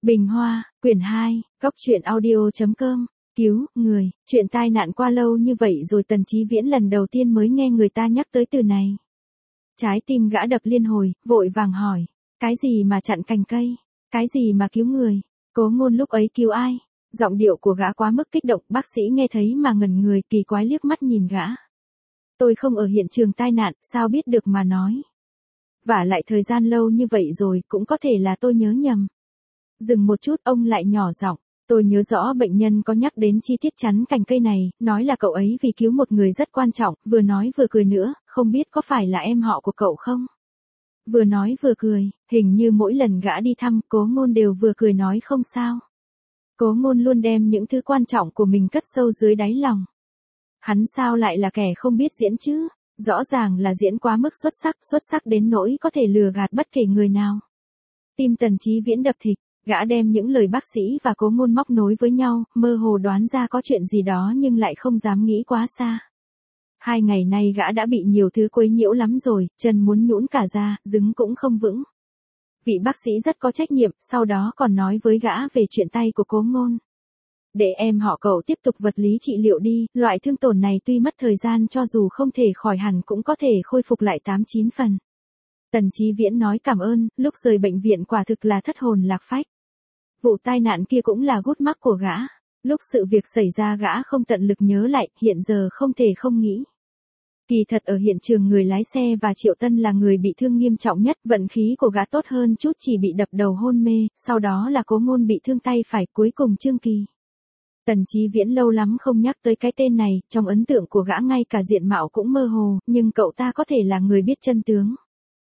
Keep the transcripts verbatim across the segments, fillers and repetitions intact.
Bình Hoa, quyển hai, góc truyện audio.com, cứu, người, chuyện tai nạn qua lâu như vậy rồi Tần Chí Viễn lần đầu tiên mới nghe người ta nhắc tới từ này. Trái tim gã đập liên hồi, vội vàng hỏi, cái gì mà chặn cành cây, cái gì mà cứu người, Cố Ngôn lúc ấy cứu ai? Giọng điệu của gã quá mức kích động, bác sĩ nghe thấy mà ngẩn người, kỳ quái liếc mắt nhìn gã. Tôi không ở hiện trường tai nạn, sao biết được mà nói. Vả lại thời gian lâu như vậy rồi, cũng có thể là tôi nhớ nhầm. Dừng một chút, ông lại nhỏ giọng, tôi nhớ rõ bệnh nhân có nhắc đến chi tiết chắn cành cây này, nói là cậu ấy vì cứu một người rất quan trọng, vừa nói vừa cười nữa, không biết có phải là em họ của cậu không? Vừa nói vừa cười, hình như mỗi lần gã đi thăm, Cố Ngôn đều vừa cười nói không sao. Cố Ngôn luôn đem những thứ quan trọng của mình cất sâu dưới đáy lòng. Hắn sao lại là kẻ không biết diễn chứ? Rõ ràng là diễn quá mức xuất sắc, xuất sắc đến nỗi có thể lừa gạt bất kể người nào. Tim Tần Chí Viễn đập thịt, gã đem những lời bác sĩ và Cố Ngôn móc nối với nhau, mơ hồ đoán ra có chuyện gì đó nhưng lại không dám nghĩ quá xa. Hai ngày nay gã đã bị nhiều thứ quấy nhiễu lắm rồi, chân muốn nhũn cả ra, đứng cũng không vững. Vị bác sĩ rất có trách nhiệm, sau đó còn nói với gã về chuyện tay của Cố Ngôn. Để em họ cậu tiếp tục vật lý trị liệu đi, loại thương tổn này tuy mất thời gian cho dù không thể khỏi hẳn cũng có thể khôi phục lại tám chín phần. Tần Chí Viễn nói cảm ơn, lúc rời bệnh viện quả thực là thất hồn lạc phách. Vụ tai nạn kia cũng là gút mắc của gã. Lúc sự việc xảy ra gã không tận lực nhớ lại, hiện giờ không thể không nghĩ. Kỳ thật ở hiện trường người lái xe và Triệu Tân là người bị thương nghiêm trọng nhất, vận khí của gã tốt hơn chút chỉ bị đập đầu hôn mê, sau đó là Cố Ngôn bị thương tay phải, cuối cùng Trương Kỳ. Tần Chí Viễn lâu lắm không nhắc tới cái tên này, trong ấn tượng của gã ngay cả diện mạo cũng mơ hồ, nhưng cậu ta có thể là người biết chân tướng.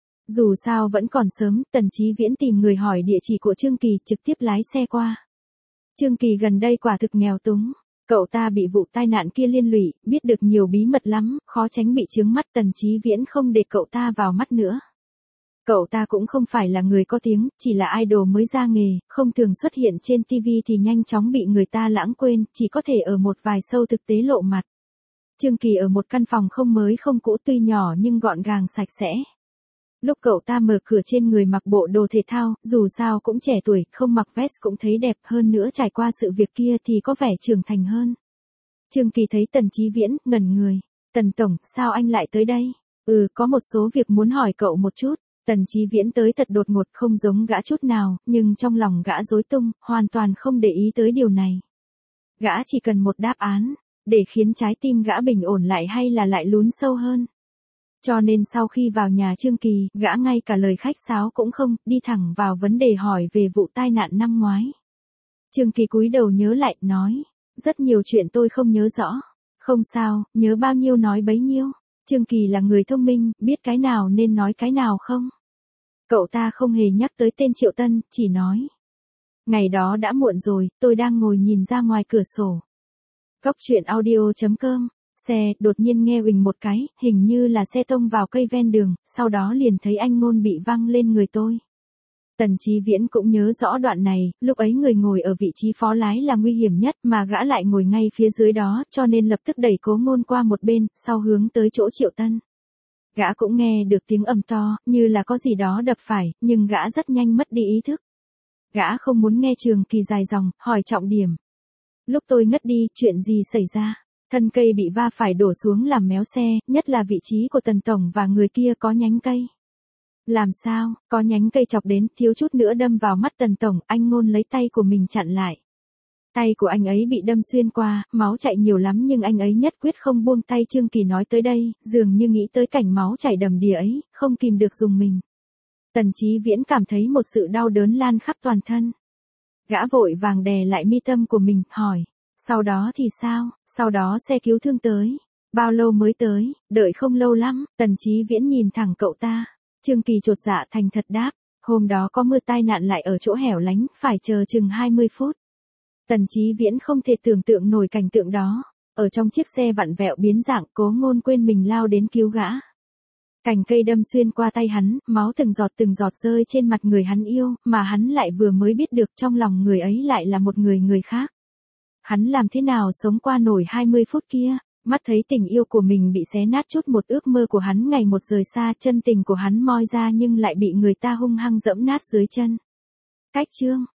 Dù sao vẫn còn sớm, Tần Chí Viễn tìm người hỏi địa chỉ của Trương Kỳ, trực tiếp lái xe qua. Trương Kỳ gần đây quả thực nghèo túng. Cậu ta bị vụ tai nạn kia liên lụy, biết được nhiều bí mật lắm, khó tránh bị chướng mắt. Tần Chí Viễn không để cậu ta vào mắt nữa. Cậu ta cũng không phải là người có tiếng, chỉ là idol mới ra nghề, không thường xuất hiện trên ti vi thì nhanh chóng bị người ta lãng quên, chỉ có thể ở một vài show thực tế lộ mặt. Trương Kỳ ở một căn phòng không mới không cũ, tuy nhỏ nhưng gọn gàng sạch sẽ. Lúc cậu ta mở cửa trên người mặc bộ đồ thể thao, dù sao cũng trẻ tuổi, không mặc vest cũng thấy đẹp, hơn nữa trải qua sự việc kia thì có vẻ trưởng thành hơn. Trương Kỳ thấy Tần Chí Viễn, ngẩn người. Tần Tổng, sao anh lại tới đây? Ừ, có một số việc muốn hỏi cậu một chút. Tần Chí Viễn tới thật đột ngột, không giống gã chút nào, nhưng trong lòng gã rối tung, hoàn toàn không để ý tới điều này. Gã chỉ cần một đáp án, để khiến trái tim gã bình ổn lại hay là lại lún sâu hơn. Cho nên sau khi vào nhà Trương Kỳ, gã ngay cả lời khách sáo cũng không, đi thẳng vào vấn đề hỏi về vụ tai nạn năm ngoái. Trương Kỳ cúi đầu nhớ lại, nói, rất nhiều chuyện tôi không nhớ rõ. Không sao, nhớ bao nhiêu nói bấy nhiêu. Trương Kỳ là người thông minh, biết cái nào nên nói cái nào không. Cậu ta không hề nhắc tới tên Triệu Tân, chỉ nói. Ngày đó đã muộn rồi, tôi đang ngồi nhìn ra ngoài cửa sổ. Góc truyện audio.com. Xe, đột nhiên nghe huỳnh một cái, hình như là xe tông vào cây ven đường, sau đó liền thấy anh Ngôn bị văng lên người tôi. Tần Chí Viễn cũng nhớ rõ đoạn này, lúc ấy người ngồi ở vị trí phó lái là nguy hiểm nhất mà gã lại ngồi ngay phía dưới đó, cho nên lập tức đẩy Cố Ngôn qua một bên, sau hướng tới chỗ Triệu Tân. Gã cũng nghe được tiếng ầm to, như là có gì đó đập phải, nhưng gã rất nhanh mất đi ý thức. Gã không muốn nghe Trường Kỳ dài dòng, hỏi trọng điểm. Lúc tôi ngất đi, chuyện gì xảy ra? Thân cây bị va phải đổ xuống làm méo xe, nhất là vị trí của Tần Tổng và người kia có nhánh cây. Làm sao, có nhánh cây chọc đến, thiếu chút nữa đâm vào mắt Tần Tổng, anh Ngôn lấy tay của mình chặn lại. Tay của anh ấy bị đâm xuyên qua, máu chảy nhiều lắm nhưng anh ấy nhất quyết không buông tay. Trương Kỳ nói tới đây, dường như nghĩ tới cảnh máu chảy đầm đìa ấy, không kìm được dùng mình. Tần Chí Viễn cảm thấy một sự đau đớn lan khắp toàn thân. Gã vội vàng đè lại mi tâm của mình, hỏi. Sau đó thì sao? Sau đó xe cứu thương tới. Bao lâu mới tới? Đợi không lâu lắm. Tần Chí Viễn nhìn thẳng cậu ta. Trương Kỳ chột dạ thành thật đáp. Hôm đó có mưa, tai nạn lại ở chỗ hẻo lánh, phải chờ chừng hai mươi phút. Tần Chí Viễn không thể tưởng tượng nổi cảnh tượng đó. Ở trong chiếc xe vặn vẹo biến dạng, Cố Ngôn quên mình lao đến cứu gã. Cành cây đâm xuyên qua tay hắn, máu từng giọt từng giọt rơi trên mặt người hắn yêu, mà hắn lại vừa mới biết được trong lòng người ấy lại là một người người khác. Hắn làm thế nào sống qua nổi hai mươi phút kia, mắt thấy tình yêu của mình bị xé nát, chút một ước mơ của hắn ngày một rời xa, chân tình của hắn moi ra nhưng lại bị người ta hung hăng dẫm nát dưới chân. Cách chương